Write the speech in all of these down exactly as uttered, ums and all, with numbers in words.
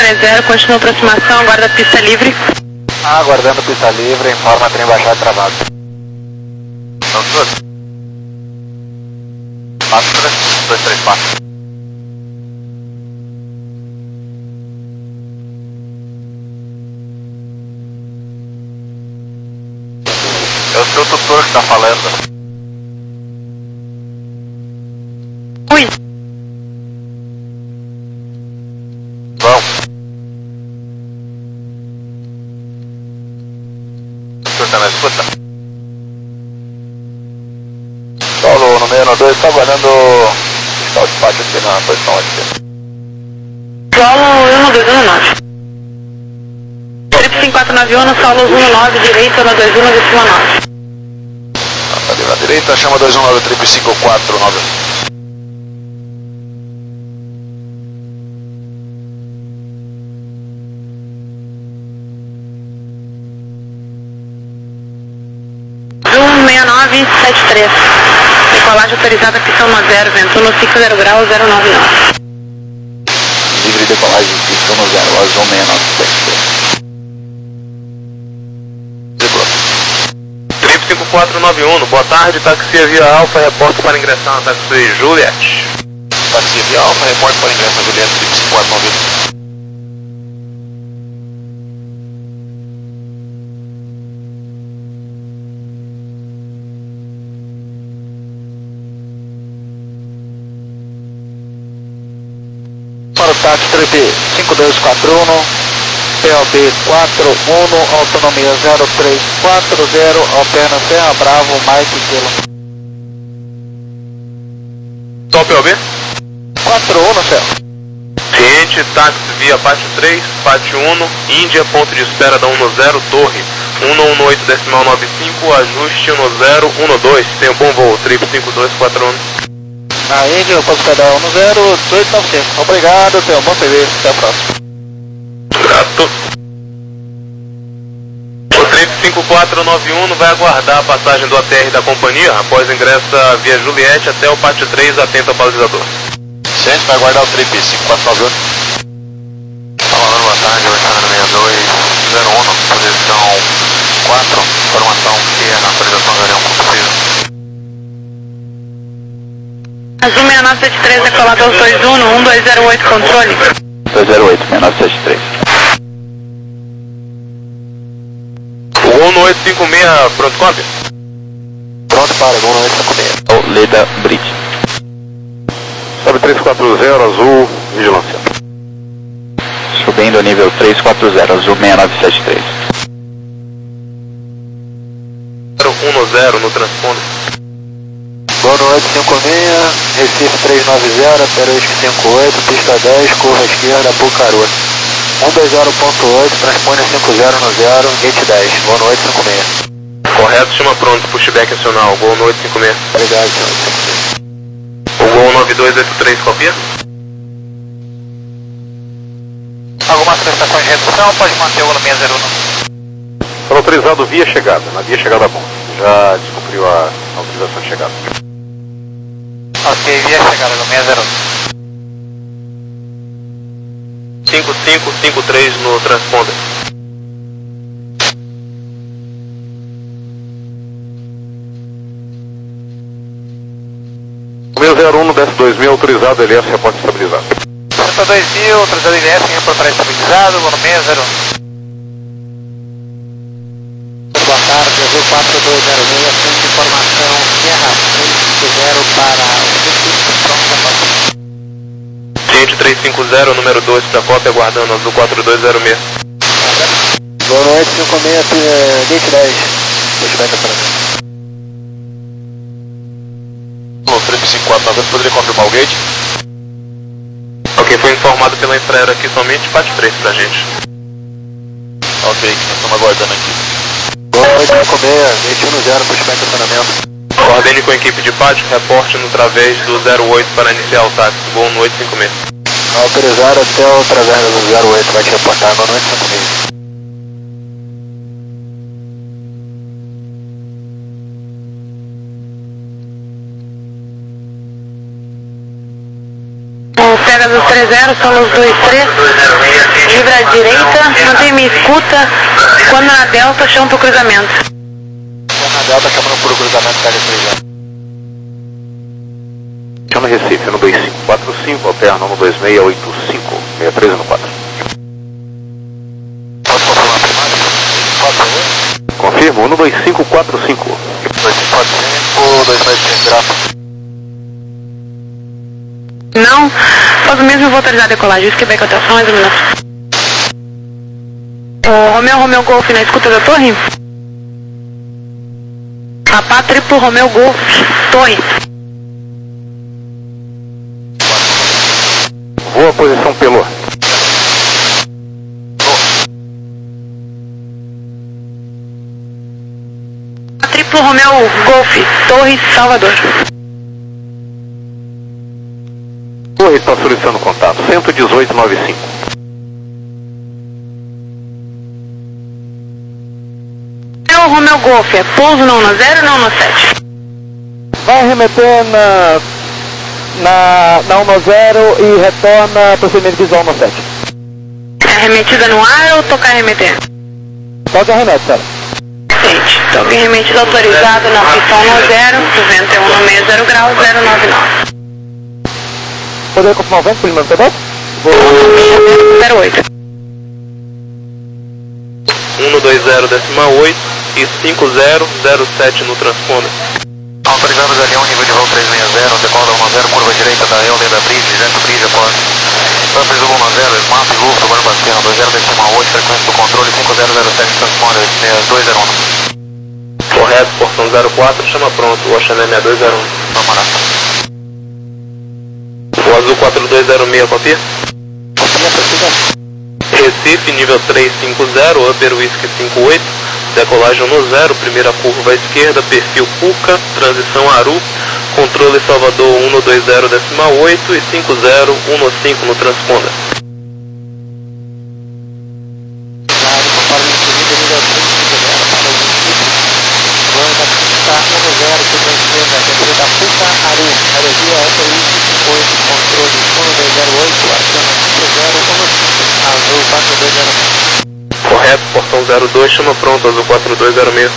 zero, continua aproximação, aguarda a pista livre. Aguardando pista livre, informa trem baixado travado. Então, tudo. quatro, três, dois, três, quatro. É o seu tutor que tá falando. Ui. Vamos. Escuta, mas escuta. Solo no meio no dois, tá aguardando o fiscal de pátio aqui na posição aqui. Solo um dois um nove. Trip cinco quatro nove um, solo um nove, direita, no dois um, no décima nove. Ali na direita, chama dois um nove, trip cinco quatro nove. um seis nove sete três. Decolagem autorizada, pistão no zero, vento no cinco zero grau, zero nove nove. Livre decolagem, pistão no zero, azul seis nove sete três. Trip cinco quatro nove um, boa tarde, taxi via Alfa, reporte para ingressar na taxi Juliet. Taxi via Alfa, reporte para ingressar na Juliet, Trip cinco quatro nove um. Para o táxi Trip cinco dois quatro um, P O B quatro um, autonomia zero três quatro zero, alterna Serra Bravo, Mike Kilo. Só P O B? quatro um, Serra. Ciente, táxi via Pátio três, Pátio um, Índia, ponto de espera da um zero, Torre, um um oito decimal nove cinco, ajuste um zero um dois, tem um bom voo, Trip cinco dois quatro um. Na Índia, eu posso cadar um zero oito nove cinco. Obrigado, tenha um bom serviço, até a próxima. Grato. O Trip cinco quatro nove um vai aguardar a passagem do A T R da companhia, após ingressa via Juliette até o Pátio três, atento ao balizador. Ciente, vai aguardar o Trip cinco quatro nove um. Falando, boa tarde, oitenta sessenta e dois zero um, posição quatro, informação que é na atualização do avião possível. Azul seis nove sete três, decolado aos dois um, no um dois zero oito, controle. dois zero oito, seis nove sete três. O um oito cinco seis, pronto, copy? Pronto para, um oito cinco seis. O Leda Bridge. Sobe três quatro zero, azul, vigilância. Subindo nível três quatro zero, azul seis nove sete três. zero um zero no transponder. Boa noite, cinco seis, Recife três nove zero, Peruísque cinco oito, pista dez, curva esquerda, Pucaru. um dois zero ponto oito, transpone cinco zero no zero, gate dez. Boa noite, cinco seis. Correto, chama pronto, pushback nacional, Gol noite cinco seis. Obrigado, senhor, cinco seis. O Gol nove dois oito três, copia? Alguma solicitação de redução, pode manter o Golo seis zero um. Foi autorizado via chegada, na via chegada bom. Já descumpriu a autorização de chegada. Ok, via chegada no seis zero um. cinco cinco cinco três no transponder. seis zero um no desce dois mil, autorizado L S, reporte estabilizado. Desce dois mil, autorizado L S, reportar estabilizado, Golo seis zero um. Boa tarde, Azul quatro dois zero seis, frente informação Sierra três cinco zero para o Recife, pronto para cópia. Ciente três cinco zero, número dois para cópia, aguardando Azul quatro dois zero seis. Boa noite, cinco seis, gate dez. Pushback para No Trip cinco quatro nove, poderia confirmar o gate? Ok, foi informado pela infraero aqui somente, Pátio três pra gente. Ok, nós estamos aguardando aqui. Boa noite, cinco seis, gate um zero, pushback estacionamento. Coordene com a equipe de pátio, reporte no través do zero oito para iniciar o táxi, Gol no oito cinco seis. Autorizado até o través do zero oito, vai te reportar, boa noite, cinco seis. O Pegasus três zero, Solos dois três, livre à direita, mantém minha escuta, quando na Delta, chama pro cruzamento. Quando na Delta, chamando pro cruzamento, Pegasus três zero. Chama Recife, no dois cinco quatro cinco, alterna no dois seis oito cinco, seis três no quatro. Pode confirmar a primária? Pode, por favor? Confirmo, um dois cinco quatro cinco. dois cinco quatro cinco, dois seis cinco, gráfico. Não, faz o mesmo e vou autorizar a decolagem. Isso que vai com a atenção, mais um minuto. O Romeo, Romeo Golf na escuta da torre? Rapá, triplo Romeo Golf, torre. Boa posição, Pelô. Triplo Romeo Golf, Torre, Salvador. Torre está solicitando contato, cento e dezoito noventa e cinco. Romeo, Romeo Golf, é pouso não no zero, não no sete. Vai remeter na, na, na um zero e retorna procedimento visual no sete. É remetida no ar ou tocar remeter? Toca remete, cara. Gente, toque remetido autorizado na pistão no zero, vento é um no meio zero grau, zero nove nove. Poder confirmar o vento, por limão pedal? zero oito. um no dois zero, decimal oito e cinco zero zero sete no transponder. Autorizando Galeão, nível de voo três seis zero, decola um zero, curva direita da Euler da Bridge, dentro Bridge, após Purpose um zero, Smart, Luft, Urbano Bastiano, dois zero decimal oito, frequência do controle, cinco zero zero sete, transponder, dois zero um. Correto, portão zero quatro, chama pronto, Ocean M dois zero um. Vamos lá. O azul quatro dois zero seis, copia? Copia, precisa. Recife, nível três cinco zero, Upper Whisky cinco oito, decolagem no zero, primeira curva à esquerda, perfil Puca, transição Aru, controle Salvador um no dois zero decimal oito e cinco zero um no cinco no transponder. Claro, conforme incluído nível três cinco zero para o município. Voando da pista um zero, curva esquerda, perfil da Puca, Aru, aerovia Upper Whisky cinco oito, controle um dois zero oito, aciona cinco zero um no cinco, azul quatro dois zero seis. Correto, portão zero dois, chama pronto, azul quatro dois zero seis.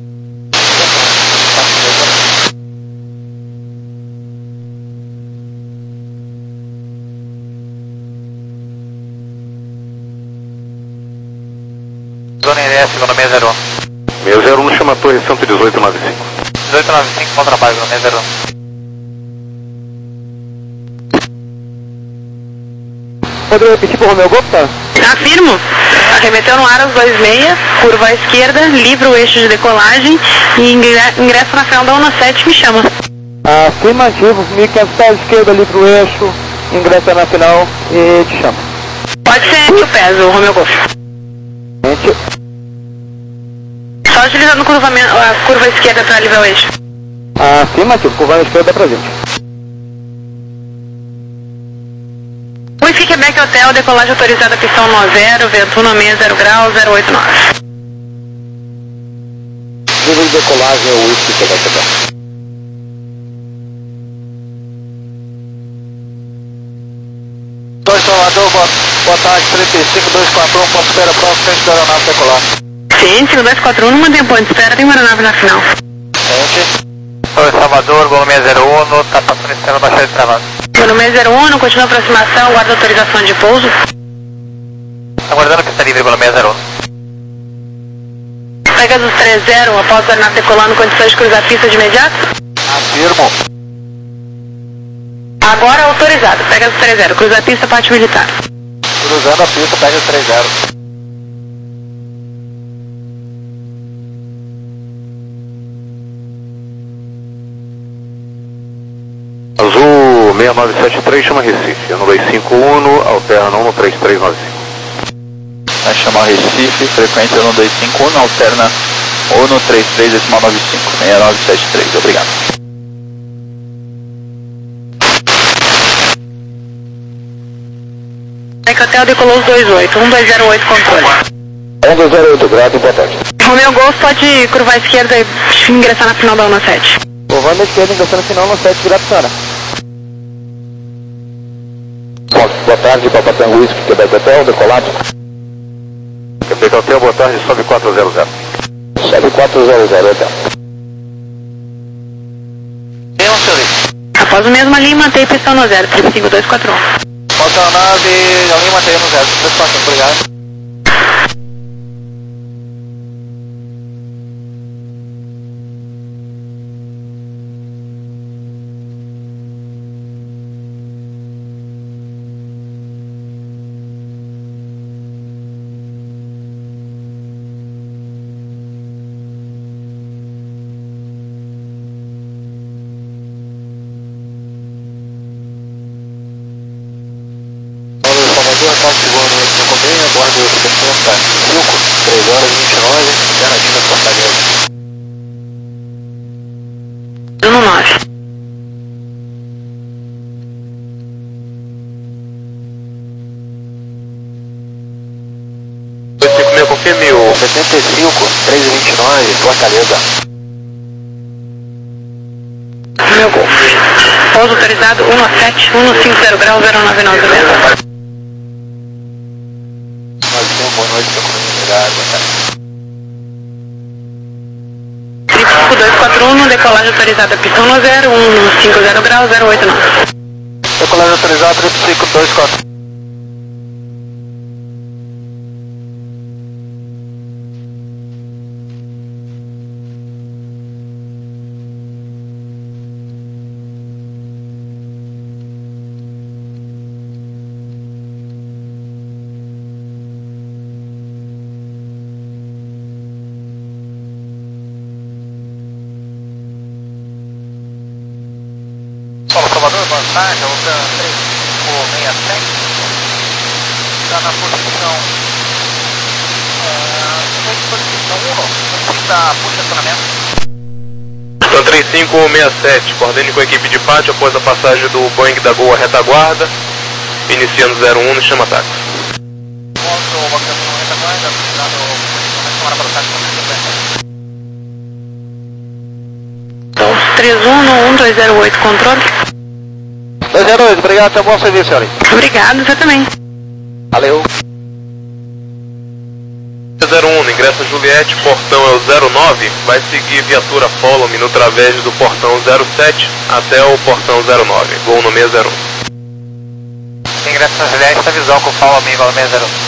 Zona N S, no seis zero um. seis zero um chama torre cento e dezoito noventa e cinco. dezoito noventa e cinco, bom trabalho, no seis zero um. Poder repetir pro Romeo Golf, tá? Afirmo. Arremeteu no ar aos dois seis, curva à esquerda, livra o eixo de decolagem e ingressa na final da um sete, me chama. Afirmativo, mil e quinhentos pés esquerda ali pro eixo, ingressa na final e te chama. Pode ser mil pés, o Romeo Golf. Gente, Só utilizando o cruzamento, a curva esquerda para livrar o eixo. afirmativo, curva à esquerda pra gente. Whisky Quebec Hotel, decolagem autorizada, pistão no zero, vento um no meio zero grau, zero oito nove. Nível de decolagem é o Whisky Quebec Hotel. dois Salvador, boa, boa tarde, trinta e cinco, dois quatro um, ponto espera próximo, frente da aeronave decolar. Sim, cinco dois quatro um, não mantém ponto de espera, tem uma aeronave na final. Frente. dois Salvador, voo seis zero um, tá passando em cima da baixada de travado. No seis zero um, continua a aproximação, guarda autorização de pouso. Aguardando que está livre pelo seis zero um. Pegasus três zero, após a aeronave decolando, condições de cruzar a pista de imediato. Afirmo. Agora autorizado, Pegasus três zero, cruzar a pista, parte militar. Cruzando a pista, pega três zero. Azul seis nove sete três, chama Recife, no dois cinco um, alterna um no três três nove cinco. Vai chamar Recife, frequência no dois cinco um, alterna um no três três decimal nove cinco, seis nove sete três, obrigado. Quebec Hotel decolou os dois oito, um dois zero oito controle. um dois zero oito, grato, importante. Romeo Golf pode curvar à esquerda e ingressar na final da um sete. Curvando à esquerda, ingressando no final no sete, grato, senhora. Boa tarde, Papa Tango Whisky, Quebec Hotel, decolado. Quebec Hotel, boa tarde, sobe quatro zero zero. Sobe quatro zero zero, hotel. Tem um senhor. Após o mesmo ali, mantém pistão no zero, três cinco dois quatro um. Falta a nave, alguém mantém no zero, três quatro um, obrigado. Táxi boa noite, no Companhia, a bordo do setenta e cinco, três horas e vinte e nove, alternativa Fortaleza. No nove. dois cinco seis, confirme o setenta e cinco, três e vinte e nove, Fortaleza. Meu gol. Pouso autorizado um sete um cinco zero grau zero nove nove zero. Boa noite, no Companhia, obrigado, boa tarde. três cinco dois quatro um, decolagem autorizada, pistão no zero um cinco zero grau zero oito nove. Decolagem autorizada, três cinco dois quatro um. Paulo Salvador, boa tarde, voltando três cinco seis sete, está na posição, uh, posição um, está por estacionamento. Então três cinco seis sete, coordene com a equipe de pátio após a passagem do Boeing da Gol à retaguarda, iniciando zero um no chama táxi. Ponto, bacana no retaguarda, dado posição para o táxi com cinquenta. três um no um dois zero oito, controle. dois zero oito, obrigado, tenha um bom serviço, senhora. Obrigado, você também. Valeu. zero um, ingressa Juliette, portão é o zero nove, vai seguir viatura Follow-me no través do portão zero sete até o portão zero nove, gol no seis zero um. Ingressa Juliette, essa visão com o Follow-me, igual seis zero um.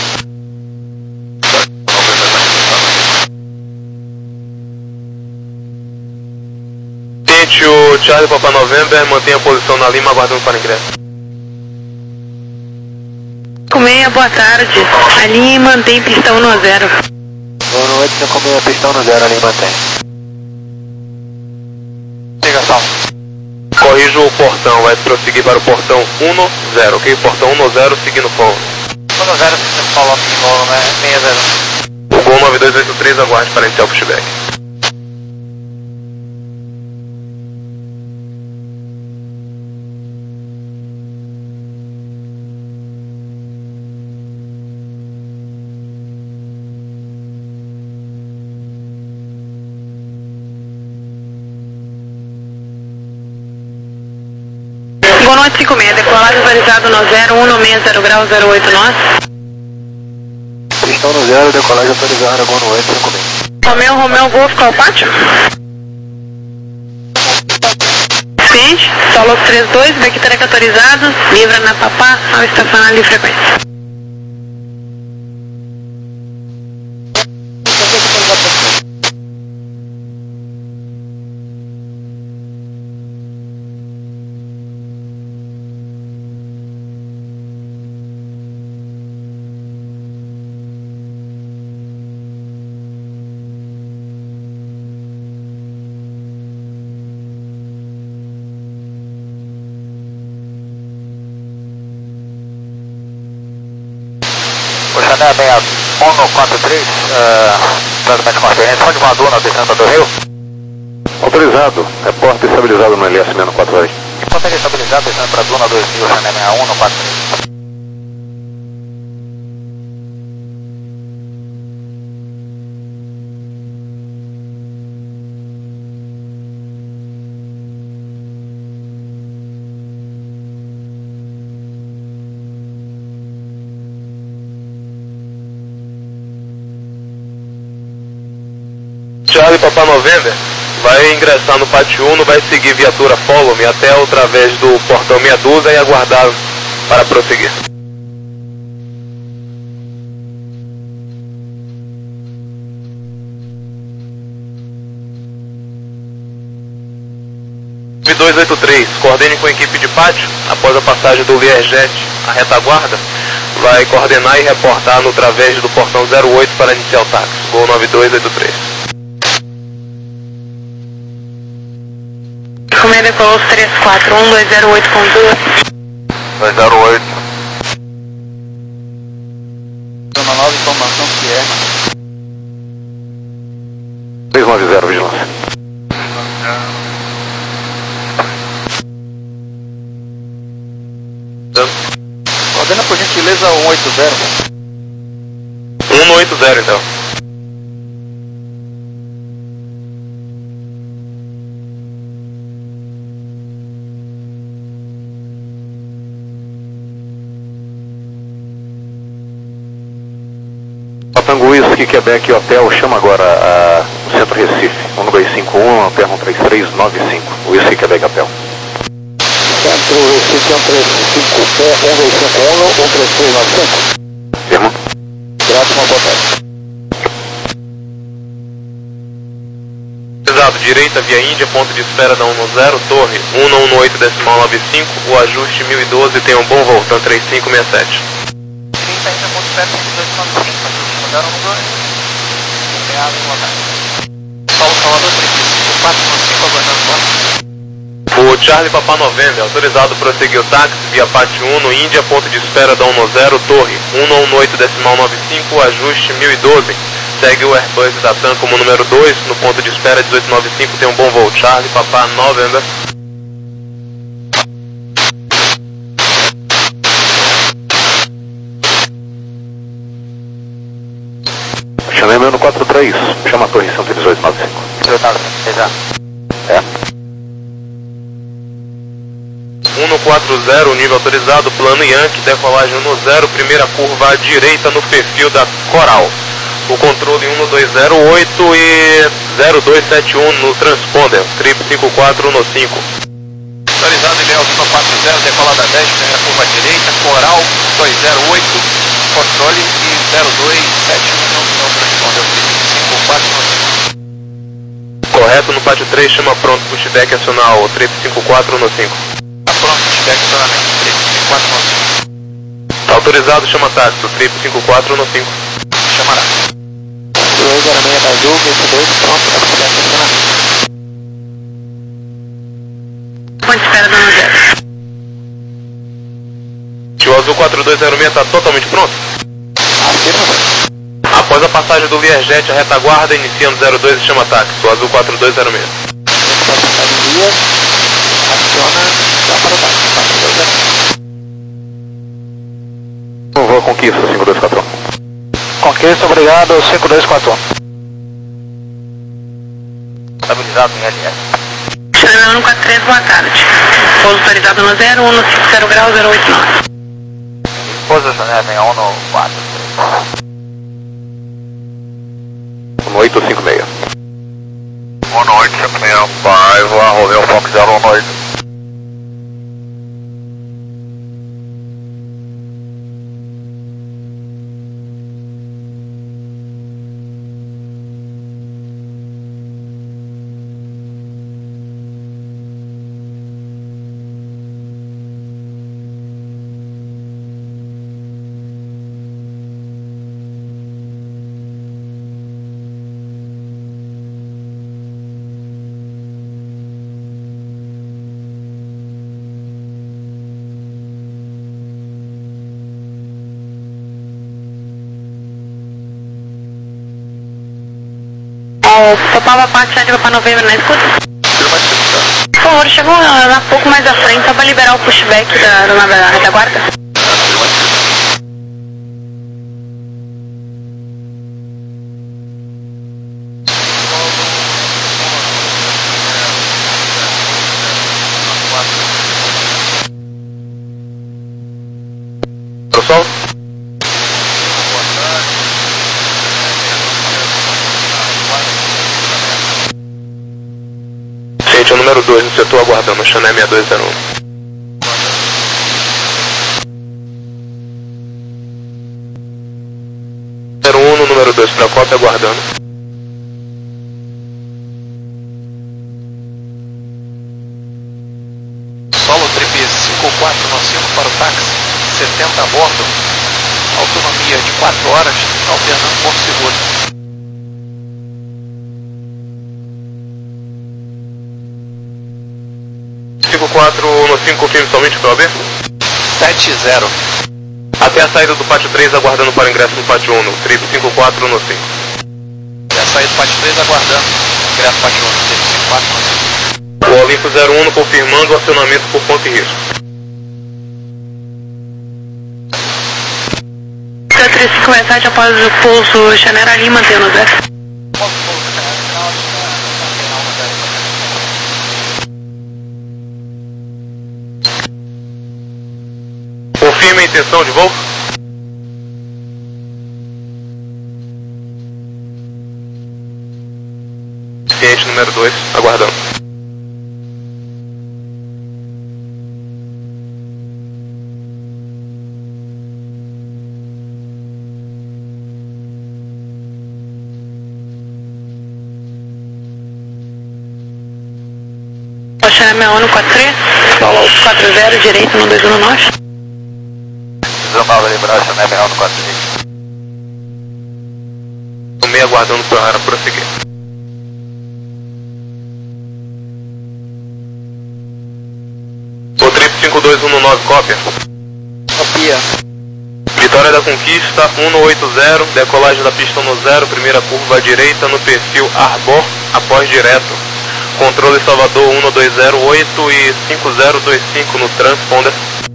Tente o Charlie Papa November, mantenha a posição na Lima, aguardando para ingresso. Comeia, boa tarde. Ali mantém pistão no zero. Boa noite, no Companhia, pistão no zero, ali mantém. Ligação. Corrijo o portão, vai prosseguir para o portão um zero, ok? Portão um zero, seguindo Follow. um zero, Follow-me, igual seis zero um. O gol nove dois oito três, aguarde para iniciar o pushback. Boa noite, cinco seis, decolagem autorizado no zero um no seis zero grau zero oito nove. Pistão no zero, decolagem autorizada, boa noite, cinco seis. Romeu, Romeu, Golf, qual pátio? Ciente, solo três dois, backtrack autorizado, livra na Papá, ao estacionar de frequência. Chanel bem a um quatro três, tratamento de conferência, onde mandou na descenda do Rio? Autorizado, repórter estabilizado no L S menos quatro horas. E consegue estabilizar descendo para a Duna dois mil, Chanel bem a um quatro três. Charlie Papa November vai ingressar no pátio um, vai seguir viatura Follow Me até através do portão meia dúzia e aguardar para prosseguir. dois oito três, coordene com a equipe de pátio, após a passagem do Learjet, a retaguarda, vai coordenar e reportar no través do portão zero oito para iniciar o táxi, Gol nove dois oito três. Comenda Colosso três quatro um dois zero oito ponto dois. dois zero oito. Uma nova informação que é três nove zero, vigilância. Ordena por gentileza um oito zero. um oito zero então. Tango Whisky, Quebec Hotel, chama agora a, o Centro Recife, um dois cinco um, Terra um três três nove cinco, Whisky, Quebec Hotel. Centro Recife, um três cinco um, um dois cinco um, um três três nove cinco. Firma. Graças, uma boa tarde. Exato, direita via Índia, ponto de espera da um zero, torre um um oito decimal nove cinco, o ajuste mil e doze, tem um bom voo, TAM três cinco seis sete. direita Índia, ponto de espera dois nove cinco, mandaram no dois. Obrigado, boa tarde. Paulo Salvador, três cinco quatro nove cinco, aguardando o ar. O Charlie Papa November, autorizado para prosseguir o táxi via pátio um no Índia, ponto de espera da um zero, torre um um oito decimal nove cinco, ajuste mil e doze. Segue o Airbus da TAM como número dois, no ponto de espera dezoito nove cinco, tem um bom voo. Charlie Papa November. Chamei meu no quatro três, chama a torre cento e dezoito nove cinco. Exato. É. um quatro zero, nível autorizado, plano Yankee, decolagem um zero, primeira curva à direita no perfil da Coral. O controle um dois zero oito e zero dois sete um no transponder, trip cinco quatro um cinco. Autorizado Ideal um quatro zero, decolada dez, primeira curva à direita, Coral dois zero oito, controle e zero dois sete um no transponder, trip cinco quatro um cinco. Correto, no pátio três, chama pronto, pushback acional, trip cinco quatro um cinco. Tá pronto, pushback acionamento, trip cinco quatro um cinco. Autorizado, chama táxi, trip cinco quatro um cinco. Chamará. dois zero seis da Azul, vinte e dois, pronto, para puxback acionamento. Ponto de espera da um zero. O Azul quatro dois zero seis está totalmente pronto? Afirma. Após a passagem do Learjet, a retaguarda, iniciando zero dois e chama táxi, o Azul quatro dois zero seis. Pode passar em via, aciona, já para o táxi, quatro dois zero seis. Um voo Conquista, cinco dois quatro um. Conquista, obrigado, cinco dois quatro um. Estabilizado em L S. Chamei um quatro três, boa tarde. Pouso autorizado no zero um cinco zero grau zero oito nove. Posicionamento em um no quatro três. um oito cinco seis. um oito cinco seis, five, arroz um Fox zero um oito. Topava parte de para novembro na escuta? Por favor, chegou um pouco mais à frente, só para liberar o pushback da, da, da retaguarda. Pessoal? Gente, é o número dois no setor aguardando, Xané seis dois zero um. zero um no número dois para a cópia aguardando. Solo Trip cinco quatro nove cinco para o táxi, setenta a bordo, autonomia de quatro horas, alternando Porto Seguro. cinco quatro no cinco, confirme somente para o A B. sete zero. Até a saída do pátio três, aguardando para o ingresso no pátio um, no trip cinco quatro no cinco. Até a saída do pátio três, aguardando, ingresso no pátio um, no trip cinco quatro no cinco. O Olimpo zero um confirmando o acionamento por ponto e risco. três cinco sete após o pulso Chanera Lima, mantendo zero. Confirme a intenção de voo. Cliente número dois, aguardando. Chanera seis um no quatro três, solo quatro zero, direito no dois um nove. dezenove liberar, Chanera seis um no quatro três. O meio aguardando para prosseguir. O trip cinco dois um nove, cópia. Copia. Vitória da Conquista um oito zero, decolagem da pista no zero, primeira curva à direita no perfil Arbor, após direto. Controle Salvador um dois zero oito e cinco zero dois cinco no transponder.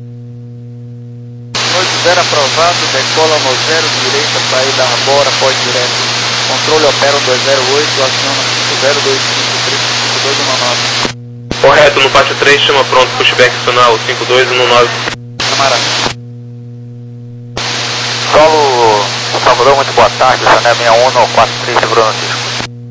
oito zero aprovado, decola no zero, direita, saída Arbor, após direto. Controle opera um dois zero oito, aciona cinco zero dois cinco, trip cinco dois um nove. Correto, no pátio três, chama pronto, pushback acional cinco dois um nove. Câmara. Solo Salvador, muito boa tarde, Chanera seis um no quatro três, segurando o disco.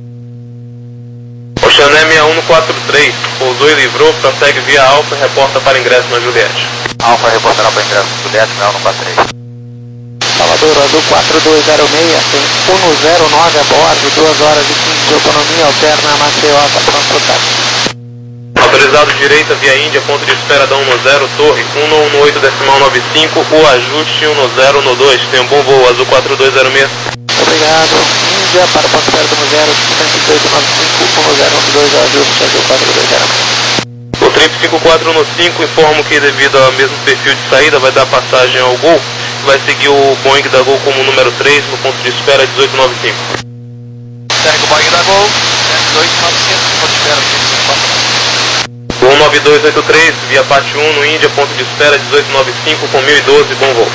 O Chanera seis um no quatro três, pousou e livrou, prossegue via Alfa e reporta para ingresso na Juliette. Alfa reportará para ingresso no Juliette, seis um no quatro três. Salvador, Azul quatro dois zero seis, tem um zero nove a bordo, duas horas e quinze de autonomia, alterna a Maceió, está pronto para o táxi. Autorizado direita via Índia, ponto de espera da um zero, torre um um oito decimal nove cinco, o ajuste um zero no dois, tem um bom voo, Azul quatro dois zero seis. Obrigado, Índia, para o ponto espera do zero, cento e oito nove cinco, um zero um dois, ajuste, Azul quatro dois zero seis. O trip cinco quatro no cinco, informo que devido ao mesmo perfil de saída vai dar passagem ao Gol, vai seguir o Boeing da Gol como número três no ponto de espera dezoito nove cinco. Segue o Boeing da Gol, dezoito nove cinco, ponto de espera cinco quatro. Gol nove dois oito três, via Pátio um no Índia, ponto de espera dezoito nove cinco com mil e doze, bom voo.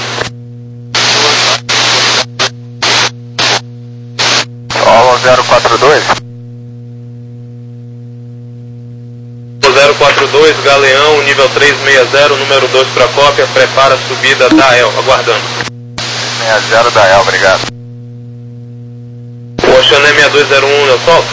Solo zero quatro dois. zero quatro dois, Galeão, nível três seis zero, número dois para cópia, prepara a subida da El, aguardando. seis zero da El, obrigado. O Chanera seis dois zero um, eu solto.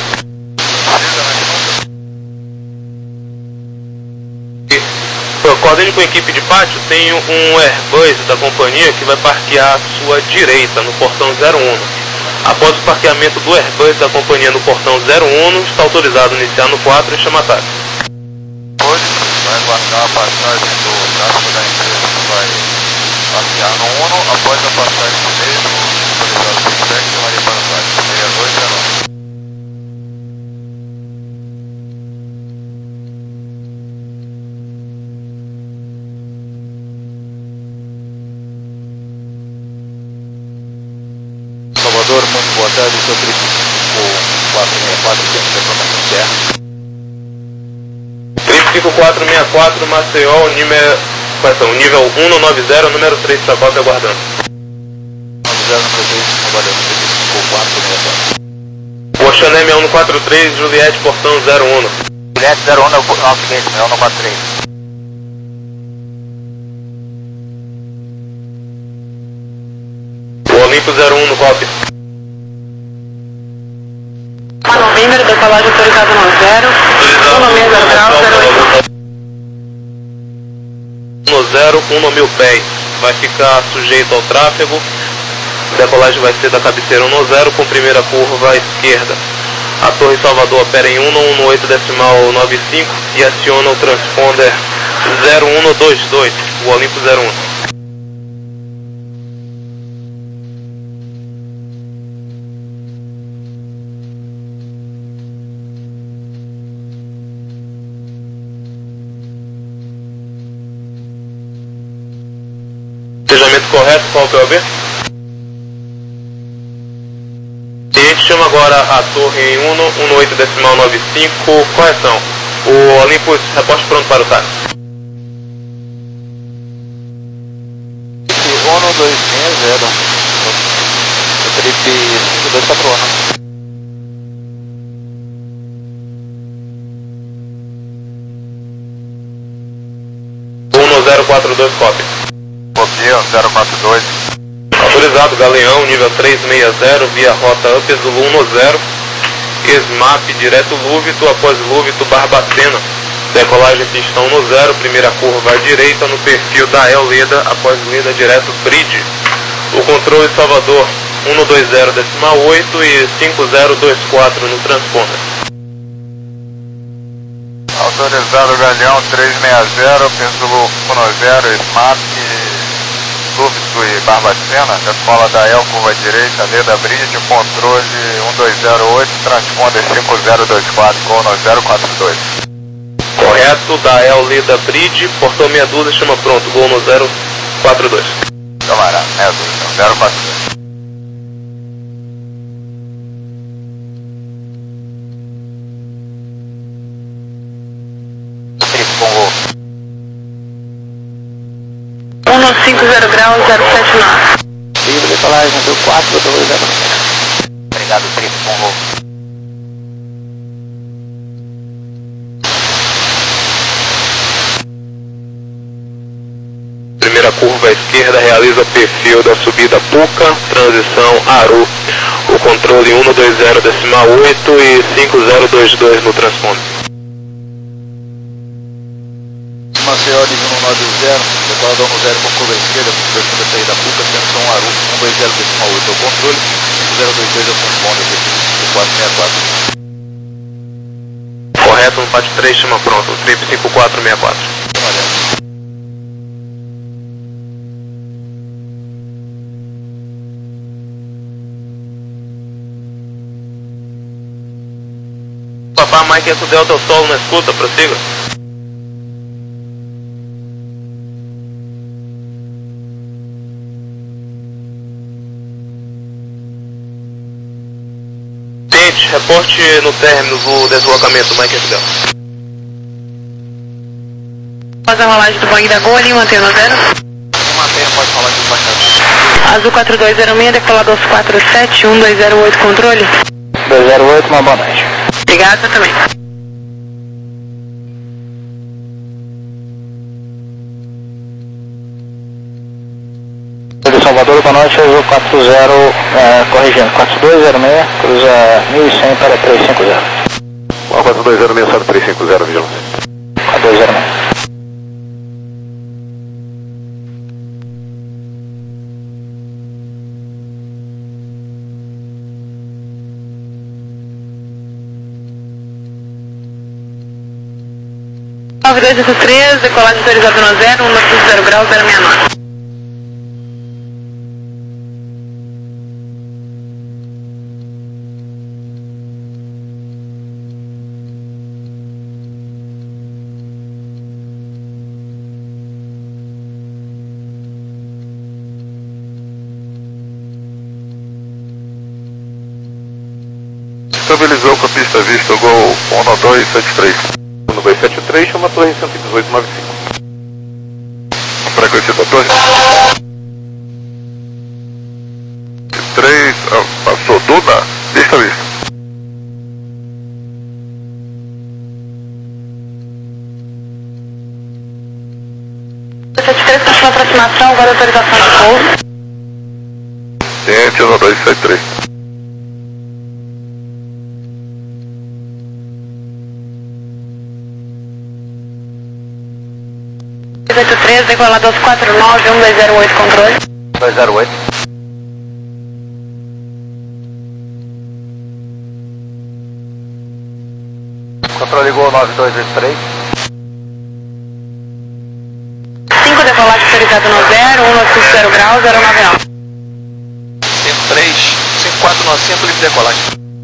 Coordene com a equipe de pátio, tem um Airbus da companhia que vai parquear à sua direita, no portão zero um. Após o parqueamento do Airbus da companhia no portão zero um, está autorizado a iniciar no quatro e chama táxi. Hoje vai aguardar a passagem do tráfego da empresa que vai passear no Uno, após a passagem do mesmo, autorizado o feedback, chamaria para o táxi, seis dois zero um. Salvador, muito boa tarde, seu trip cinco quatro seis quatro, tem informação interna. Trip cinco quatro seis quatro, Maceió, nível, questão, nível um nove zero, número três para cópia, aguardando. nove zero, número três, aguardando, trip cinco quatro seis quatro. O Chanera seis um no quatro três, Juliette, portão zero um. Juliette zero um, é o nosso cliente, seis um no quatro três. O Olimpo zero um no cópia. Novembro, decolagem autorizada no zero. Autorizado zero graus, zero oito. um zero, um no mil pés. Vai ficar sujeito ao tráfego. Decolagem vai ser da cabeceira um no zero com primeira curva à esquerda. A Torre Salvador opera em um no um no oito decimal nove cinco e aciona o transponder zero um no dois dois, o Olimpo zero um. Planejamento correto, qual que é o B? E a gente chama agora a torre em um no oito decimal nove cinco, correção. O Olympus, reporte pronto para o T A C. um no dois seis zero, o trip cinco dois quatro um. um no zero quatro dois, copy. Copia, zero quatro dois. Autorizado, Galeão, nível três seis zero, via rota Up Zulu um no zero. S M A P, direto Lúvito, após Lúvito, Barbacena. Decolagem pistão no zero, primeira curva à direita no perfil da El Leda, após Leda direto Bridge. O controle Salvador um no dois zero decimal oito e cinco zero dois quatro no transponder. Autorizado, Galeão, três seis zero, Pêndulo um no zero, S M A P, Lúvito e Barbacena, decola da El, curva à direita, Leda Bridge, controle um dois zero oito, transponder cinco zero dois quatro, Gol no zero quatro dois. Correto, da El Leda Bridge, portou meia dúzia, chama pronto, Gol no zero quatro dois. Camarada, meia dúzia, zero quatro dois. um no cinco zero graus, zero sete nove. Livre decolagem do quatro dois zero. Obrigado, Trip, com voo. Primeira curva à esquerda realiza o perfil da subida Puca, transição Aru. O controle um no dois zero decimal oito e cinco zero dois dois no transponder. Maceió, nível um nove zero, decolador no zero com curva à esquerda, conversão da saída Puca, transição Aru, um dois zero decimal oito ao controle, cinco zero dois dois ao transponder, cinco quatro seis quatro. Correto, no P A T três, chama pronto, trip cinco quatro seis quatro. Papá, Mike, é com o Delta Solo na escuta, prossiga. Tente, reporte no término do deslocamento, Mike F. Delta. Faz a rolagem do Boeing da Gol ali, mantendo zero. Mantenha, pode falar de baixar. Azul quatro dois zero seis, decolador quatro sete, um dois zero oito, controle. dois zero oito, uma boa noite. Obrigada também. De Salvador, boa noite, Azul quatro zero, é, corrigindo, quatro dois zero seis, cruza mil e cem para trezentos e cinquenta. quatro dois zero seis, sobe trezentos e cinquenta, vigilância. quatro dois zero seis. nove dois zero três, decolagem autorizada no zero, um no cinco zero graus, zero seis nove. Estabilizou com a pista vista, Gol um no dois sete três. um no dois sete três, chama a torre cento e dezoito noventa e cinco. Frequência da torre. três, passou Duda, pista vista. sete três, continua a aproximação, agora autorização de pouso. Ciente, um no dois sete três. decolar dois quatro nove, um dois zero oito, controle. dois zero oito. Controle Gol nove dois oito três. cinco decolagem autorizado no zero, um nove cinco zero grau, zero nove nove. cinco três, cinco quatro nove cinco, livre decolagem.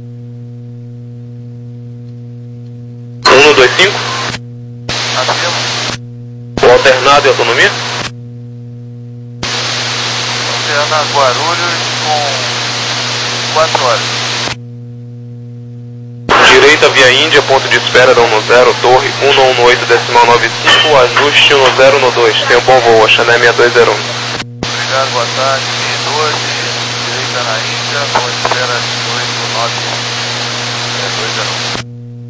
um dois cinco. Ativo. O alternado e autonomia? Alternado Guarulhos com quatro horas. Direita via Índia, ponto de espera da um zero, torre um um oito decimal nove cinco, ajuste um zero no dois. Tenha um bom voo, Xané seis dois zero um. Obrigado, boa tarde. doze, direita na Índia, ponto de espera oito nove dois zero um.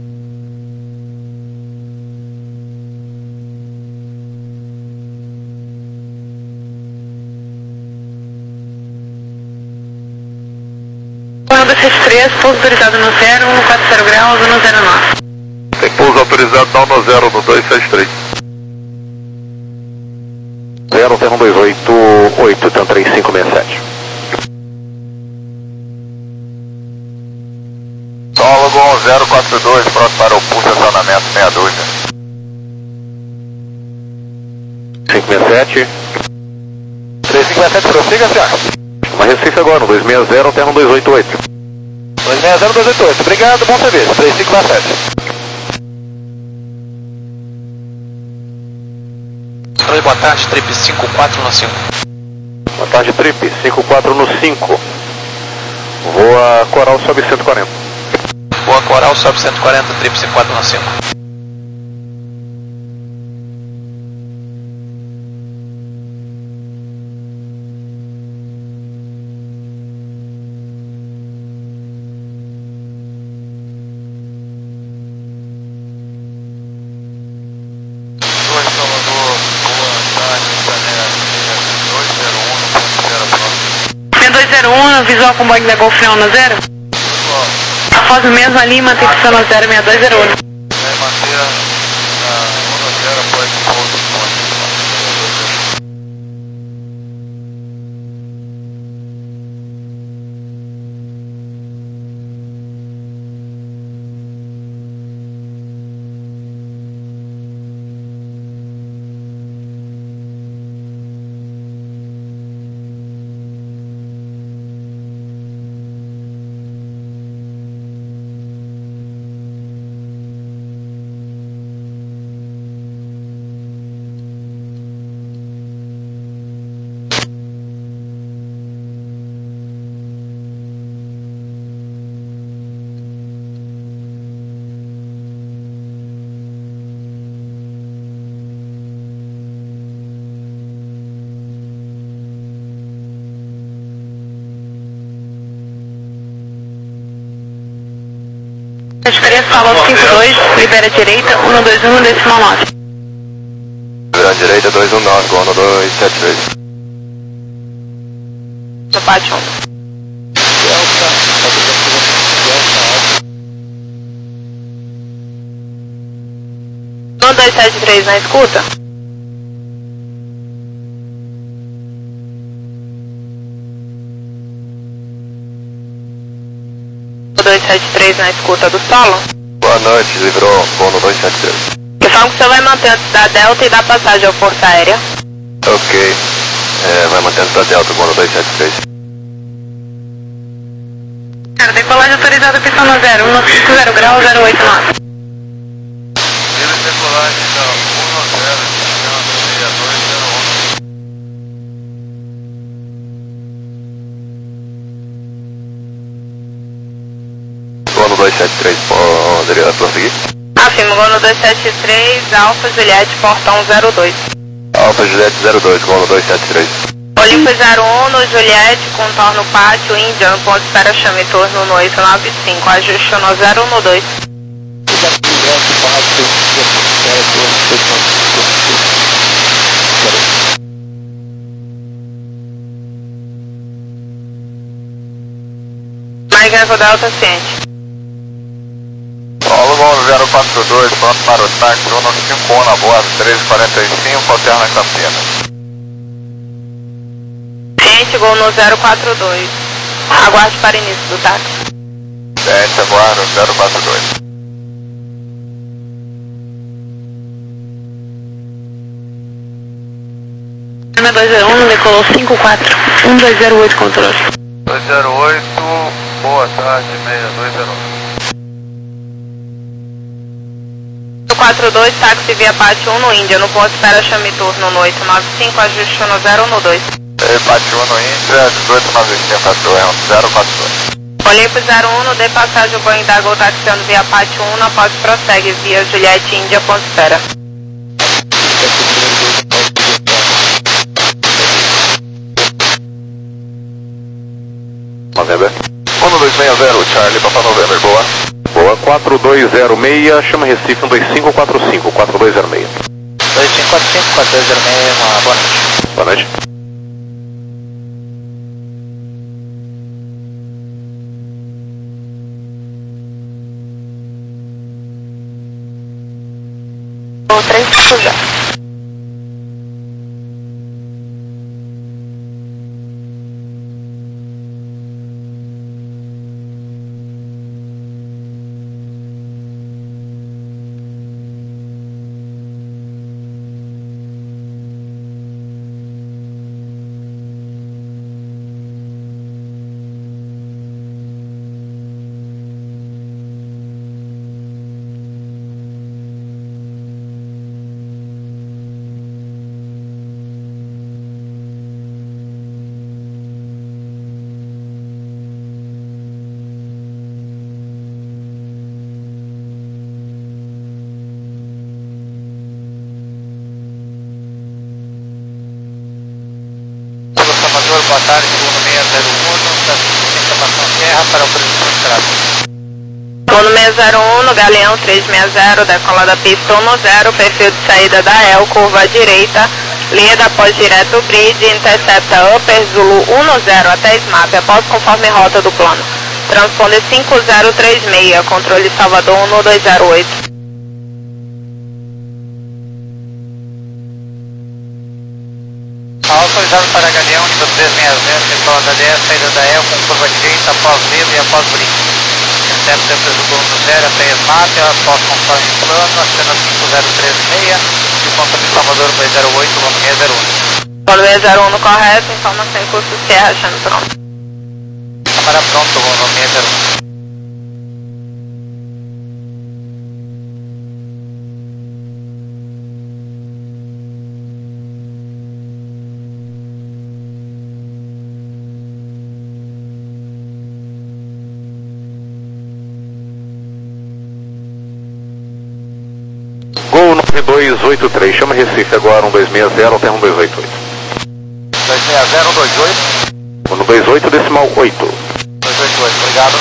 um dois sete três, pouso autorizado no zero, um quatro zero graus, um zero nove. Tem pouso autorizado na um zero no dois sete três. zero zero dois oito oito, então três cinco seis sete. Solo Gol zero quatro dois, pronto para o pulso acionamento meia dúzia. cinco seis sete. três cinco seis sete, prossiga, senhor. Uma Recife agora, no dois seis zero, terra dois oito oito. dois seis zero, dois oito oito, obrigado, bom serviço, três cinco seis sete. Oi, boa tarde, trip cinco quatro no cinco. Boa tarde, Trip, cinco quatro no cinco. Voa Coral, sobe cento e quarenta. Boa Coral, sobe cento e quarenta, trip cinco quatro no cinco. seis dois zero um, visual com Boeing da Golf final no zero. Após o mesmo ali, mantém posição no zero seis dois zero um. Vai manter a um no zero após o ponto de ponte. Falou cinco dois, libera direita, um dois um, decimal nove. Libera direita, dois um nove, Gol no dois sete três. Zapate um. um dois sete três na escuta. dois sete três na escuta do solo. Boa noite, livrou, Gol no dois sete três. Informação que você vai manter antes da Delta e da passagem ao Força Aérea. Ok, é, vai manter antes da Delta, Gol no dois sete três. Cara, decolagem autorizada, pistão no zero, um cinco zero grau, zero oito nove. Livre decolagem da um no zero, seis dois zero um. Gol no dois sete três, poderia prosseguir? Afirmo, Gol no dois sete três, Alfa Juliette, portão zero dois. Alfa Juliette zero dois, Gol no dois sete três. Olimpo zero um, no Juliette, contorno pátio, Indian, ponto espera chame torno no oito nove cinco, ajuste no zero um no dois. Mike Eco Delta ciente. Paulo Gol zero quatro dois, pronto para o táxi, um cinco um na borda, treze quarenta e cinco, alterna Campinas. sete, Gol no zero quatro dois. Aguarde para início do táxi. sete, aguardo, zero quatro dois. dois zero um, decolou cinco quatro, um dois zero oito, controle. dois zero oito, boa tarde, seis dois zero um. quatro dois, táxi via Pátio um no Índia, no ponto espera chame turno no oito nove cinco, ajuste no zero um dois. Ei, Pátio um no Índia, dezoito nove cinco, zero quatro dois. Olimpo zero um, dê passagem o Boeing da Gol taxiando via Pátio um, após prossegue via Juliette Índia, ponto espera. November. um dois seis zero, Charlie, Papa November, boa. Boa, quatro dois zero seis, chama Recife um dois cinco quatro cinco, quatro dois zero seis. dois cinco quatro cinco, quatro dois zero seis, uma boa noite. Boa noite. Gol três cinco zero. Boa tarde, turno seis zero um, da Estação Serra para o Presidente de Tráfego. Turno seis zero um, no Galeão trezentos e sessenta, decola da pista um zero, perfil de saída da E L, curva à direita, linha da pós direto grid, intercepta Upper Zulu um zero até S M A P, após conforme rota do plano. Transponder cinco zero três seis, controle Salvador um dois zero oito. Autorizado para Galeão, nível trezentos e sessenta, decola da dez, saída da E L, com curva à direita, após Lilo e após Brinco. Intercepta Upper Zulu um zero até S M A P, após conforme plano, acena cinco zero três seis, e controle Salvador dois zero oito, vamos seis zero um. Plano seis zero um no correto, informação em curso Sierra, chame pronto. Câmara pronto, vamos seis zero um. Gol nove dois oito três, chama Recife agora um dois seis zero até um dois oito oito. dois seis zero, um dois oito. um dois oito decimal oito. dois oito oito, obrigado.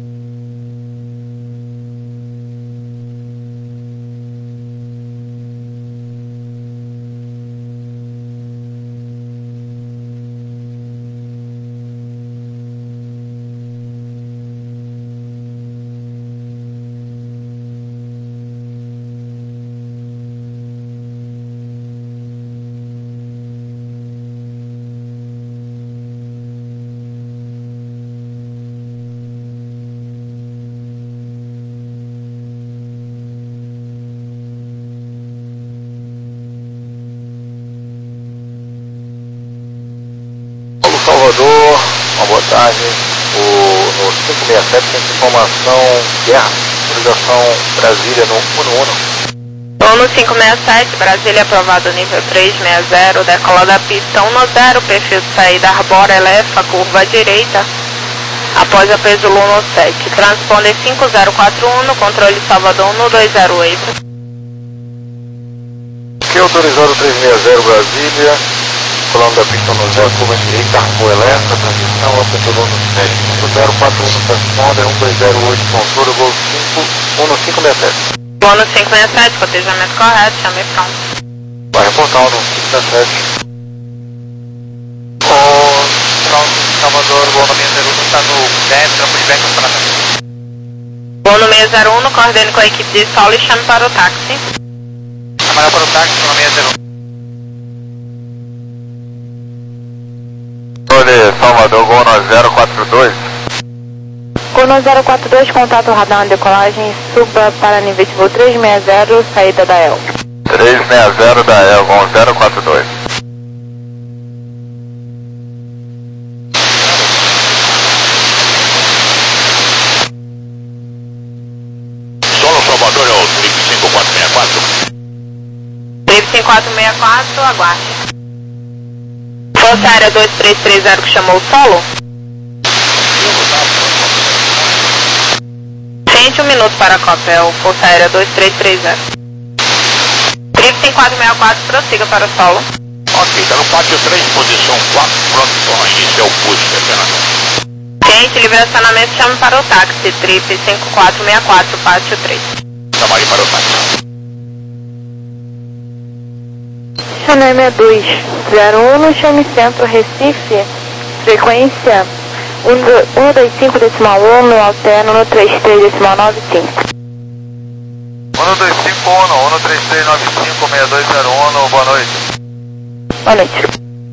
Salvador, uma boa tarde. O, no cinco seis sete tem informação guerra, autorização Brasília no um um. Turno cinco seis sete, Brasília aprovado nível trezentos e sessenta, decola da pista um zero, perfil de saída Arbora Elefa, curva à direita, após a Zulu um sete. Transponder cinco zero quatro um, no controle Salvador um dois zero oito. Que autorizado trezentos e sessenta Brasília. Colando da pista no zero, curva direita, Arco Elétrica, transmissão, Alfa Colono sete, cinco zero quatro um, transponder, um dois zero oito, controle, voo cinco, um cinco seis sete. Plano cinco seis sete, cotejamento correto, chame pronto. Vai reportar o cinco seis sete. O pronto, Salvador, voo no seis zero um, está no dez, campo de Beca, Paraná. Plano seis zero um, coordene com a equipe de solo e chame para o táxi. Câmara para o táxi, plano seis zero um. Olha, Salvador, Gol nove zero quatro dois. Gol nove zero quatro dois, contato radar na decolagem, suba para nível de voo trezentos e sessenta, saída da E L. trezentos e sessenta da E L, Gol zero quatro dois. Solo Salvador é o trip cinco quatro seis quatro. trip cinco quatro seis quatro, aguarde. Força Aérea dois três três zero que chamou o solo? Gente, um minuto para a Copel, Força Aérea dois três três zero. trip cinco quatro seis quatro, prossiga para o solo. Ok, está no pátio três, posição quatro, pronto para início é o push, Fernando. Gente, livre acionamento, chame para o táxi, trip cinco quatro seis quatro, pátio três. Chamar para o táxi. Chanel dois zero um, chame centro Recife, frequência um dois cinco decimal um, no alterno no três três decimal nove cinco. um dois cinco um, um três três nove cinco seis dois zero um, boa noite. Boa noite.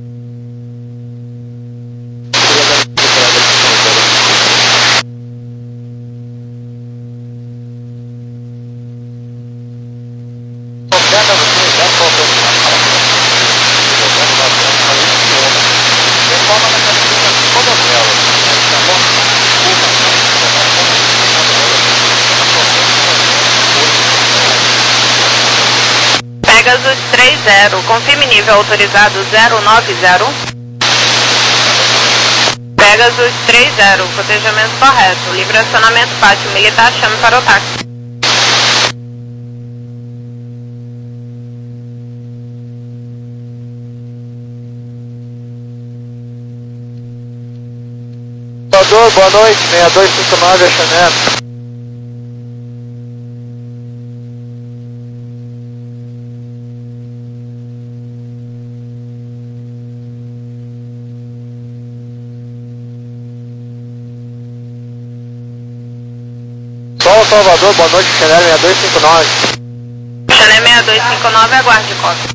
Pegasus três zero, confirme nível autorizado zero nove zero. Pegasus três zero, cotejamento correto, livre acionamento pátio militar, chame para o táxi. Salvador, boa noite, seis dois cinco nove, a Chanel. Sol Salvador, boa noite, Chanel seis dois cinco nove. Chanel seis dois cinco nove, aguarde cópia.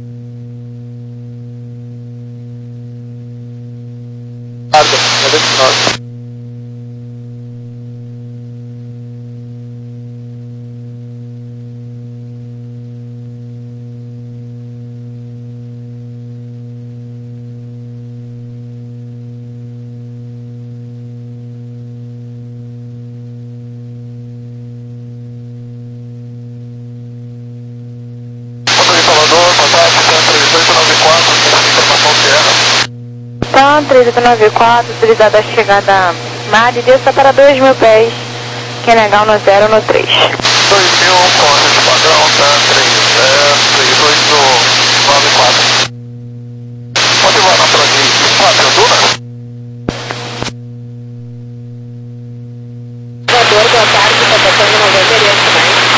Guarda, seis dois cinco nove. Tá, três oito nove quatro, utilizada a chegada Mari, desça para dois mil pés, que é legal no zero no três. dois mil, corte de padrão, tá, três oito nove quatro. Pode voar na torre quatro, Duna? Salvador, boa tarde, tá passando no November também.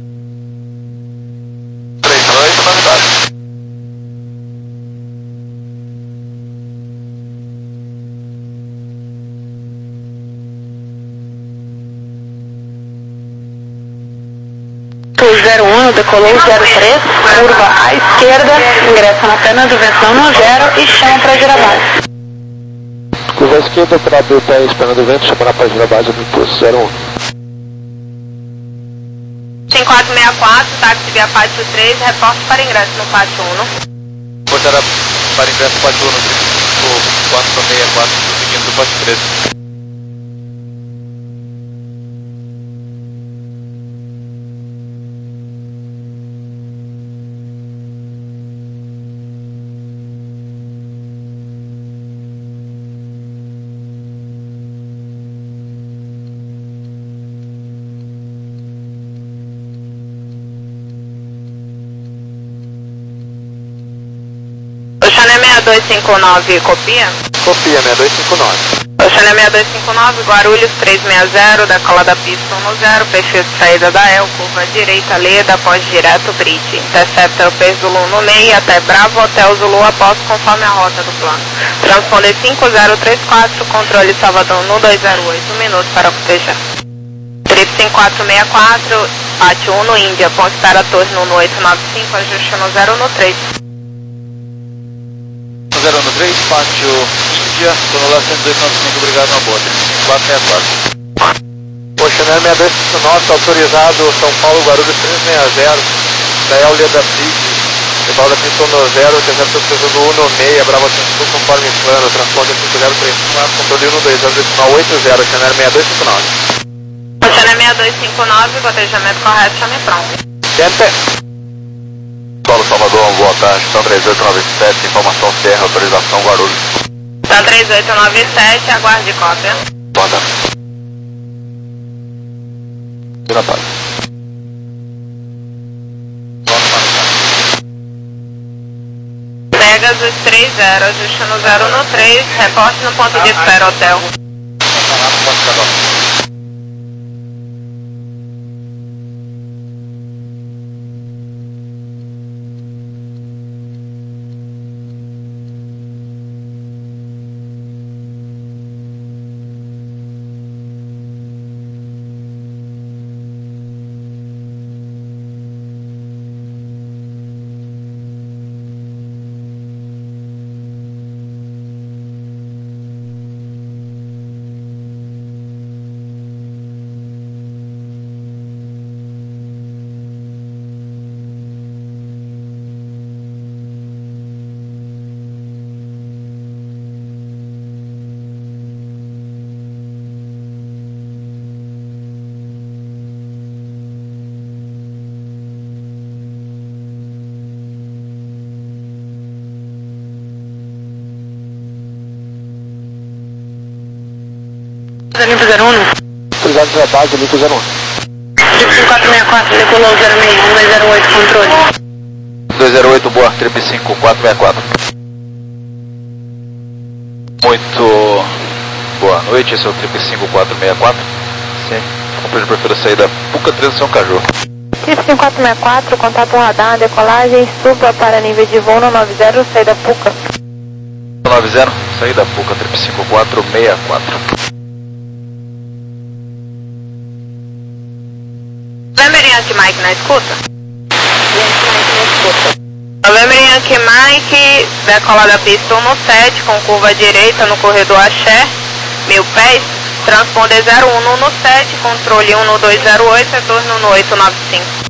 três oito, novidade. zero um, decolou zero três, curva à esquerda, ingressa na perna do ventão no zero e chama para girar base. Curva à esquerda para abrir o pé, esperando o vento, chamar para girar base do impulso zero um. cinco quatro seis quatro, táxi via pátio três, reporte para ingresso no pátio um. Portaria para ingresso pátio um, no quatro seis quatro, seguindo do pátio três. Chanel seis dois cinco nove, copia? Copia, seis dois cinco nove. Chanel seis dois cinco nove, Guarulhos três seis zero, decola da pista um no zero, perfil de saída da E L, curva direita, Leda, após direto, bridge. Intercepta o P Zulu no meio até Bravo, Hotel Zulu, após conforme a rota do plano. Transponder cinco zero três quatro, controle Salvador no dois zero oito, um minuto para cotejar. Trip cinco quatro seis quatro, pátio um no Índia, ponte para a torre no oito nove cinco, ajuste no zero no três. zero no três, pátio Índia, estou no lá cento e dois noventa e cinco, obrigado na boa, quatro seis quatro. O Chanel seis dois cinco nove está autorizado São Paulo, Guarulhos três seis zero, da El Leda Bridge, Rebal da pista um zero, terceiro autorizando um seis, Bravo Sul, conforme plano, transporte cinco zero três quatro, controle um dois zero, decimal oito zero, Chanel seis dois cinco nove. O Chanel seis dois cinco nove, cotejamento correto, chame pronto. Gente. Paulo Salvador, boa tarde, São três oito nove sete, informação Serra, autorização Guarulhos. São três oito nove sete, aguarde cópia. Guarda. Vira paz. Pegasus três zero, ajuste no zero no três, reporte no ponto de espera, hotel. Limpo zero um. Autorizado pela base, Limpo zero um. Trip quatro seis quatro, decolou zero seis um, dois zero oito, controle. dois zero oito, boa, Trip cinco quatro seis quatro. Muito boa noite, esse é o Trip cinco quatro seis quatro. Sim, companheiro prefiro sair da Puca três São Caju. Trip cinco quatro seis quatro, contato radar, decolagem, suba para nível de voo no nove zero, saída Puca. nove zero, saída Puca, Trip cinco quatro seis quatro. November Yankee Mike na escuta? Yankee Mike na escuta. November Yankee Mike, decola da pista um no sete, com curva à direita no corredor Axé, mil pés, transponder zero um no sete, controle um no dois zero oito, retorno no oito nove cinco.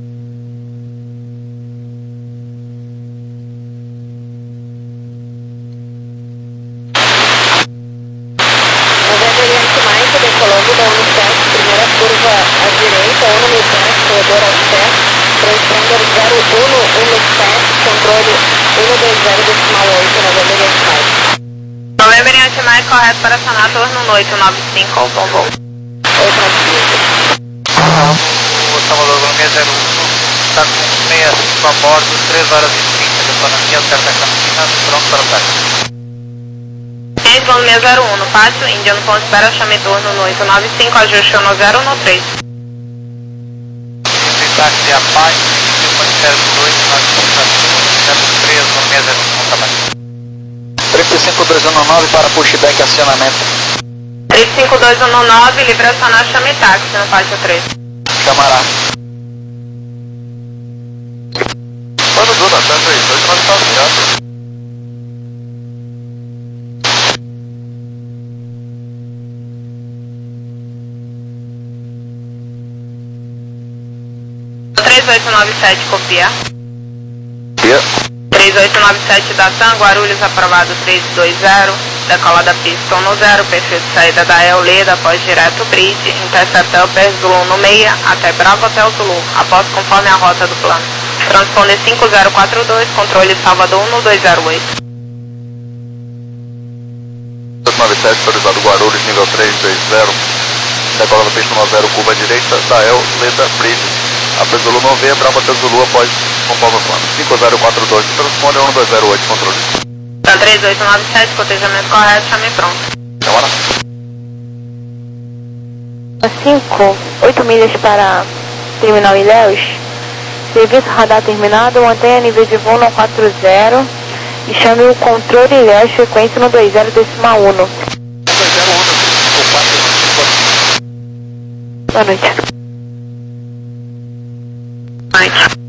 November Yankee Mike, decolando da um no sete, primeira curva à direita, um no mil pés, corredor Axé, transponder zero um no sete, controle um no dois zero, decimal oito, November Yankee Mike. November Yankee Mike, correto para acionar, torno no oito nove cinco, bom voo. oito nove cinco. O Salvador seis zero um, está com seis cinco a bordo, três horas e trinta de autonomia, certa Campinas, pronto para o táxi. seis zero um, no pátio, Índia no ponto de espera, chame torno no oito nove cinco, ajuste no zero no três. Táxi a paz, depois espera do oito nove cinco, três no seis zero um, não tá mais. Trip cinco dois um nove para pushback acionamento. Trip cinco dois um nove, livre acionar, chame táxi no pátio três. Camará. Mano, Duda, tá aí, dois nove tá virado. três oito nove sete, copia. Copia. três oito nove sete da T A M, Guarulhos, aprovado três dois zero, decola da pista um no zero, perfil de saída da El Leda, após direto bridge, intercepta Upper Zulu no meia, até Bravo Hotel Zulu, após conforme a rota do plano. Transponder cinco zero quatro dois, controle Salvador um no dois zero oito. dois nove sete, autorizado Guarulhos, nível três dois zero, decola da pista um no zero, curva direita, da El Leda bridge. Upper Zulu não vê, Bravo Hotel Zulu após conforme o plano. cinco zero quatro dois, transponder um no dois zero oito, controle. Tá três oito nove sete, cotejamento correto, chame pronto. Camara. cinco, oito milhas para terminal Ilhéus. Serviço radar terminado, mantenha nível de voo no quatro zero e chame o controle Ilhéus, frequência no dois zero decimal um. Boa noite.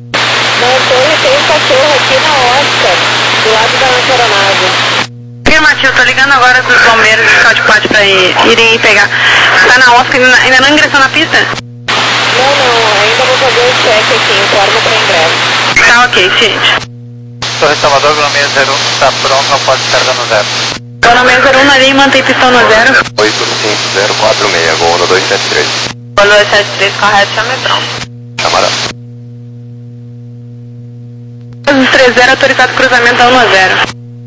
Mantenha, tem um cachorro aqui na Oscar, do lado da nossa aeronave. Firma Afirmativo, tô ligando agora dos bombeiros de Cautipate pra ir, irem pegar. Tá na Oscar, ainda, ainda não ingressou na pista? Não, não, ainda vou fazer o check aqui, informa para ingresso. Tá ok, ciente. Torre Salvador, Gronomia zero um, está pronto, pode carga no zero. Gronomia zero um na linha, mantém pistão no zero. oito cinco zero quatro seis, Gol no dois sete três. Gol dois sete três, correto, chame pronto. Camarada. Pegasus três zero, autorizado cruzamento da um a zero.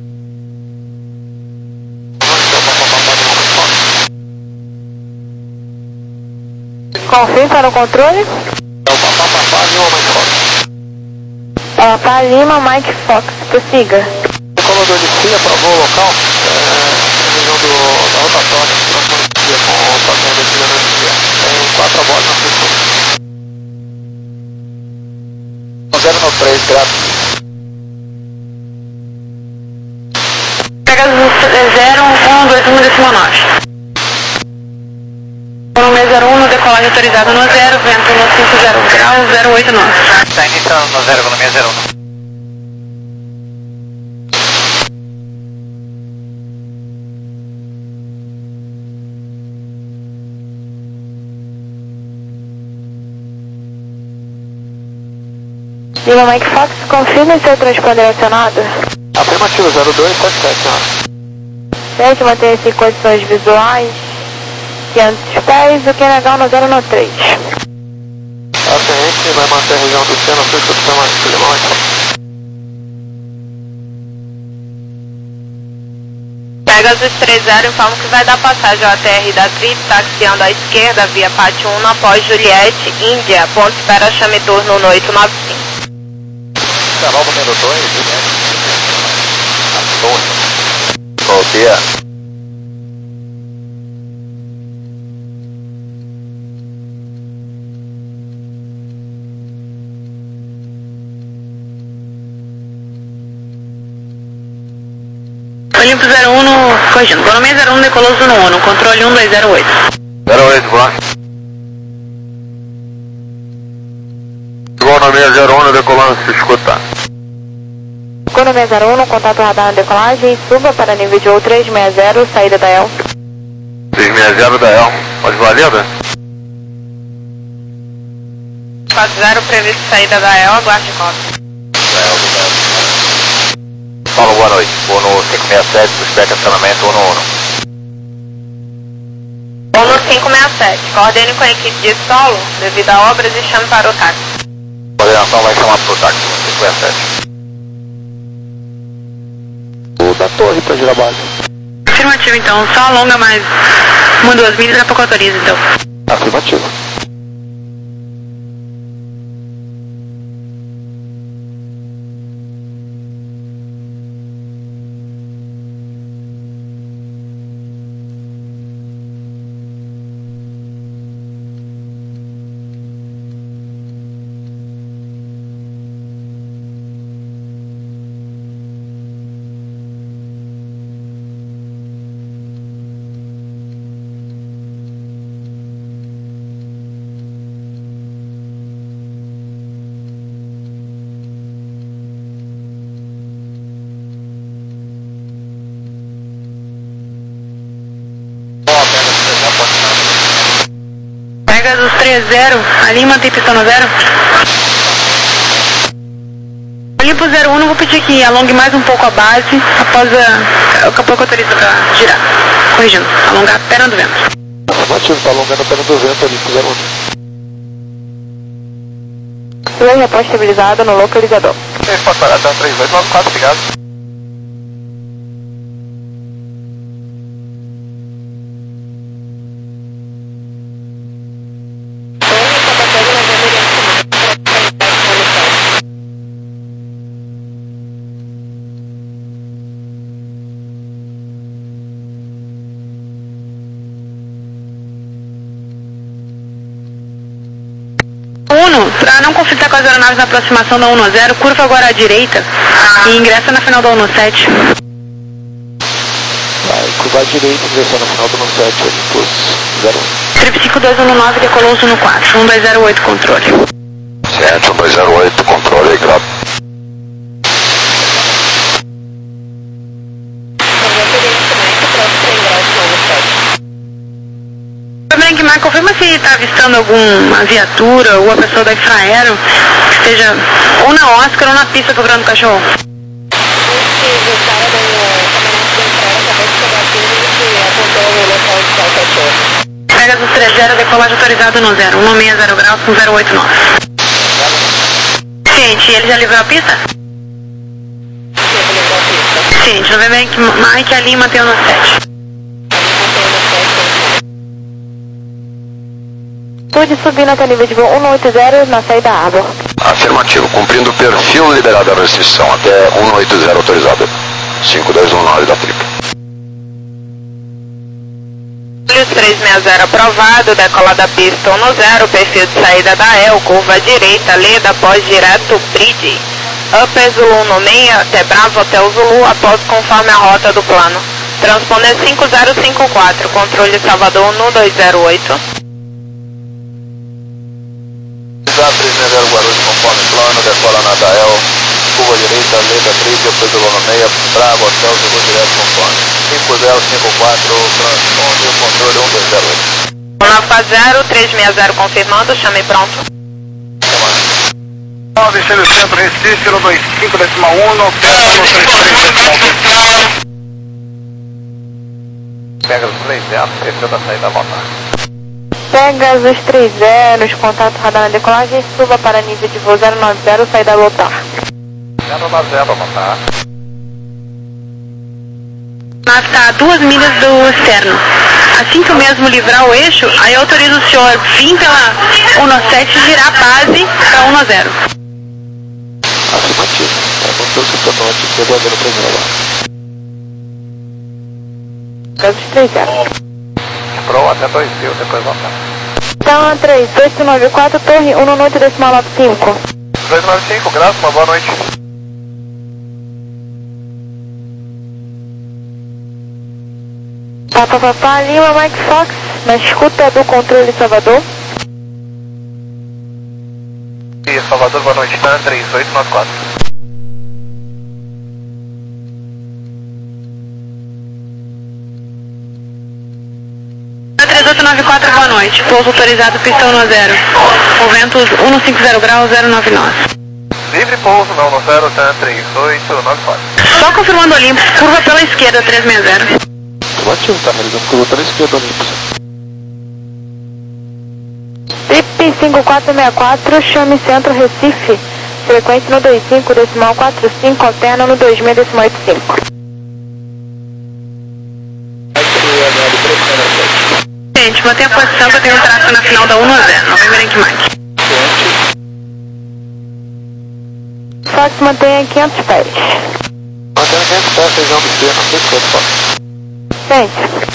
Confirme para o controle. Papa Lima, Mike Fox, prossiga. O comandante de Cia aprovou o local, é, revisão do, da rotatória, próximo dia com o paciente de energia. Tem quatro abordos na pista. zero no três, grátis. Pegasus zero um dois um décimo nove. Gronomia zero um no decolagem autorizado no zero, vento no cinco zero graus, zero oito nove. Está iniciando no zero, Gronomia zero um. Lima Mike Fox, confirme seu transponder acionado. Afirmativo, zero dois sete sete, senhora. Sete, mantenha-se em condições visuais. quinhentos pés, o Q N H no zero no três. A tenente vai manter a região do Sena, cerca do tamanho de Lima Mike Fox. Pegasus três zero, informa que vai dar passagem ao A T R da Trip, taxiando à esquerda, via Pátio um, após Juliette, Índia, ponto espera chame turno no oito nove cinco. Canal número dois, Juliette. A torre. Bom dia. Olimpo zero um no... corrigindo. Gronomia zero um decolou no um, controle um dois zero oito. zero oito, Blanc. Gronomia zero um no decolando, se escuta. Gronomia zero um no contato radar na decolagem, suba para nível de voo trezentos e sessenta, saída da E L. trezentos e sessenta da E L. Pode valida? quatro zero, previsto saída da E L, aguarde cópia. Paulo, boa noite. Vou no cinco seis sete, prospecto acionamento um no um. Vou no cinco seis sete, coordene com a equipe de solo, devido a obras e chame para o táxi. Coordenação vai chamar para o táxi, cinco seis sete. O da torre para girar base. Afirmativo, então. Só alonga mais uma, duas milhas, daqui a pouco autoriza, então. Afirmativo. Pegasus três zero, ali mantém pistão no zero. Olimpo zero um, não vou pedir que alongue mais um pouco a base, após a... daqui a pouco autoriza para girar. Corrigindo, alongar a perna do vento. Afirmativo, está alongando a perna do vento ali pro zero um. Sua resposta estabilizada no localizador. Resposta para até três dois nove quatro, obrigado. Uno, para não conflitar com as aeronaves na aproximação da um no zero, curva agora à direita e ingressa na final da um no sete. Vai curvar à direita, ingressando na final do um sete, Olympus zero um. Trip cinco dois um no nove, decolou um no quatro, um dois zero oito, controle. Certo, um dois zero oito, controle aí, grave. Noventa November Mike, confirma se está avistando alguma viatura ou a pessoa da Infraero que esteja ou na Oscar ou na pista procurando o cachorro. O cara do caminhonete da Infraero acabou de chegar aqui e apontou o local onde está o cachorro. Pegasus três zero, decolagem autorizado no zero, um seis zero graus com zero oito nove. Ciente, ele já livrou a pista? Ciente, November Mike, a Lima tem o sete. Pude subir na nível de voo cento e oitenta na saída Arbor. Afirmativo, cumprindo o perfil liberado da restrição até cento e oitenta autorizado. cinco dois um nove da Tripa. trezentos e sessenta aprovado, decola da pista um zero, perfil de saída da E L, curva à direita, leda após direto, bridge. Upper Zulu no seis, até Bravo, Hotel Zulu, após conforme a rota do plano. Transponder cinco zero cinco quatro, controle Salvador um dois zero oito. trezentos e sessenta Guarulhos conforme plano, decola na da E L, curva direita, leda bridge, Upper Zulu no seis, Bravo, Hotel Zulu, direto conforme. cinco zero cinco quatro, transponde o controle um dois zero oito. nove zero, trezentos e sessenta confirmando, chame pronto. nove, Centro Recife, zero dois cinco decimal um, Pegasus três três decimal um. Pegasus três zero, perfil da saída volta. Pegasus três zero, contato radar na decolagem, suba para nível de voo zero nove zero, saída lotar. zero nove zero, voltar. Nós está a duas milhas do externo. Assim que o mesmo livrar o eixo, aí eu autorizo o senhor vir pela um sete e girar a base para um zero. Afirmativo. É com seu suporte, segurador primeiro. Pegasus três zero. Pro até dois mil, depois voltar. Então, três oito nove quatro, torre um oito decimal nove cinco. dois nove cinco, graças, uma boa noite. Papa Papá, Lima, Mike Fox, na escuta do controle Salvador. E Salvador, boa noite, tá? três oito nove quatro. três oito nove quatro, boa noite. Pouso autorizado, pistão no zero. O vento cento e cinquenta graus, zero nove nove. Livre pouso, não no zero, tá? três oito nove quatro. Só confirmando Olympus, curva pela esquerda, trezentos e sessenta. Afirmativo, tá realizando curva pela esquerda, Olympus. Trip cinco quatro seis quatro, chame Centro Recife, frequência no dois cinco decimal quatro cinco, alterna no dois seis decimal oito cinco. Gente, mantém a posição que eu tenho um tráfego na final da um zero, November Mike. Fox mantenha quinhentos pés. Mantendo quinhentos pés, região do externo, não sei se pode falar. Gente.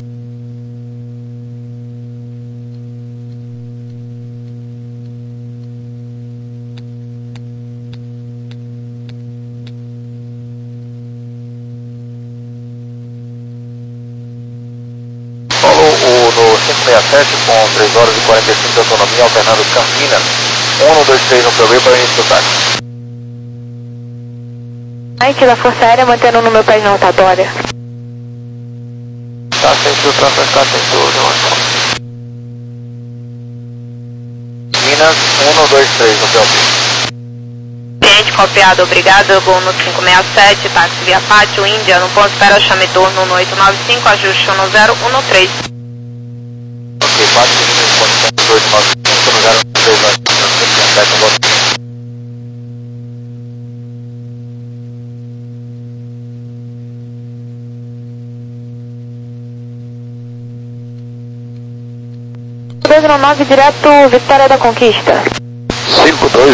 No cinco sessenta e sete com três horas e quarenta e cinco de autonomia, alternando Campinas, um dois três no P B para início do táxi. Mike da Força Aérea mantendo no meu pé na rotatória. Tá sem filtrar pra cá, tem tudo, mano. Minas, um dois três no P B. Cliente copiado, obrigado, voo no cinco seis sete, táxi via Pátio, Índia, no ponto espera, chame turno no oito nove cinco, ajuste no zero um três. Ok, quatro minutos, condições oito nove cinco, no zero um três nove sete, no botão. dois nove direto, Vitória da Conquista. cinco dois